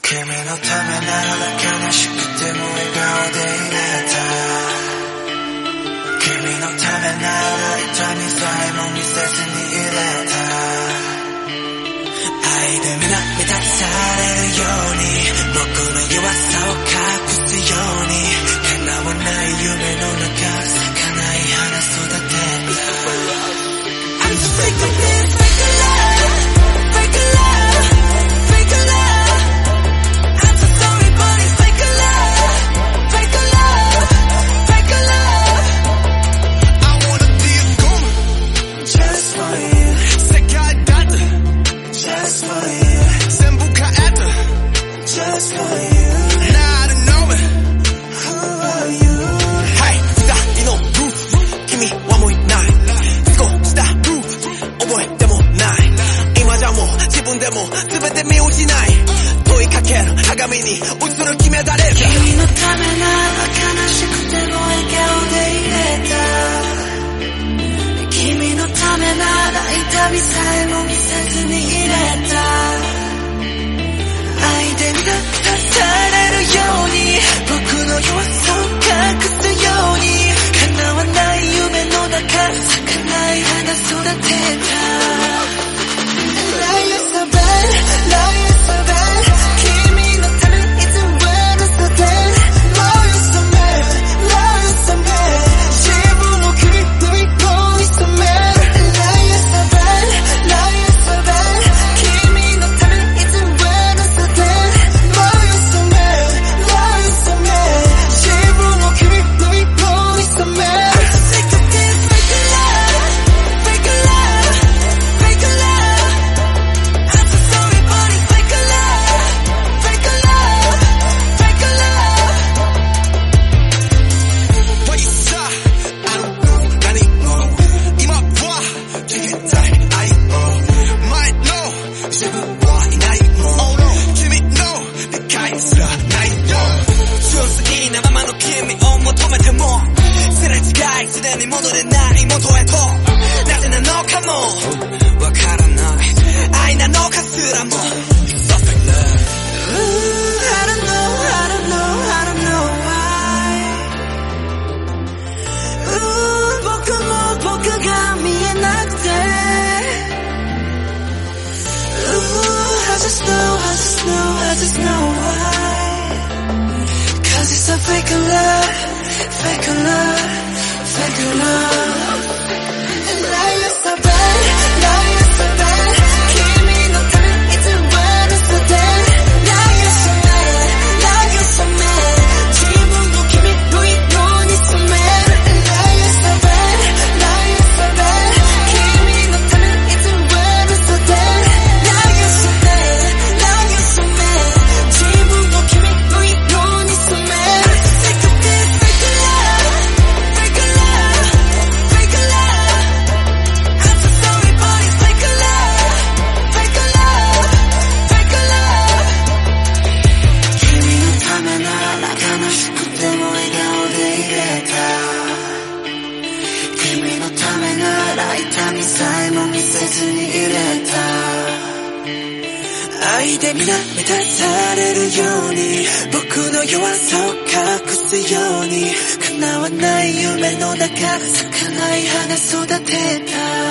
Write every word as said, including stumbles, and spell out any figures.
君のためなら悲しくても笑顔でいれた。君のためなら痛みさえも見せずにいれた。愛で皆満たされるように僕の弱さを隠すように叶わない夢の中儚い花育てた。I'm so sick of this fake love, fake love, fake love. I'm so sorry but it's fake love, fake love, fake love. I wanna be a goon Just for you, 색깔 같은 just for you, 센부카 애들 just for you. 나를 know it. Who are you? Hey, stop, you know, roof. Give me one more night. Let's go, stop, roof. Oh boy, demo night. 今じゃもう自分でも全て見失い問いかける鏡に映る決めたれる。 君のためなら悲しくても笑顔でいれた。君のためなら痛みさえも見せずにいれた。愛で満たされるように僕の弱さを隠すように叶わない夢の中儚い花育てた。Love you so bad, love you so bad. 君のためいつも嘘で Love you so bad, love you so bad. 自分の首の一本に染める Love you so bad, love you so bad. 君のためいつも嘘で Love you so bad, love you so bad. 自分の首の一本に染める I'm so sick of this fake love, fake love, fake love. I'm so sorry but it's fake love, fake love, fake love. 벌써 알고 나니 뭐 이마와 기다려 아이고 might know 제부와 이 나이 뭐君の내가 있어 나이 요純粋なままの君を求めてもすれ違いすでに戻れない元へとなぜなのかもわからない愛なのかすらも It's so fake love. Ooh, I don't know, I don't know, I don't know why. Ooh, 僕も僕が見えなくて Ooh, I just know, I just know, I just know why. Cause it's a fake love, fake love, fake love. Love you so bad, love you so bad. 君のためいつも嘘で Love you so bad, love you so bad. 自分の君の色に染める Love you so bad, love you so bad. 君のためいつも嘘で Love you so bad, love you so bad. 自分の君の色に染める I'm so sick of this fake love, fake love, fake love. I'm so sorry but it's fake love, fake love, fake love. 君のためなら悲しくても笑顔でいれた。君のためなら痛みさえも見せずにいれた。愛で皆満たされるように僕の弱さを隠すように叶わない夢の中儚い花育てた。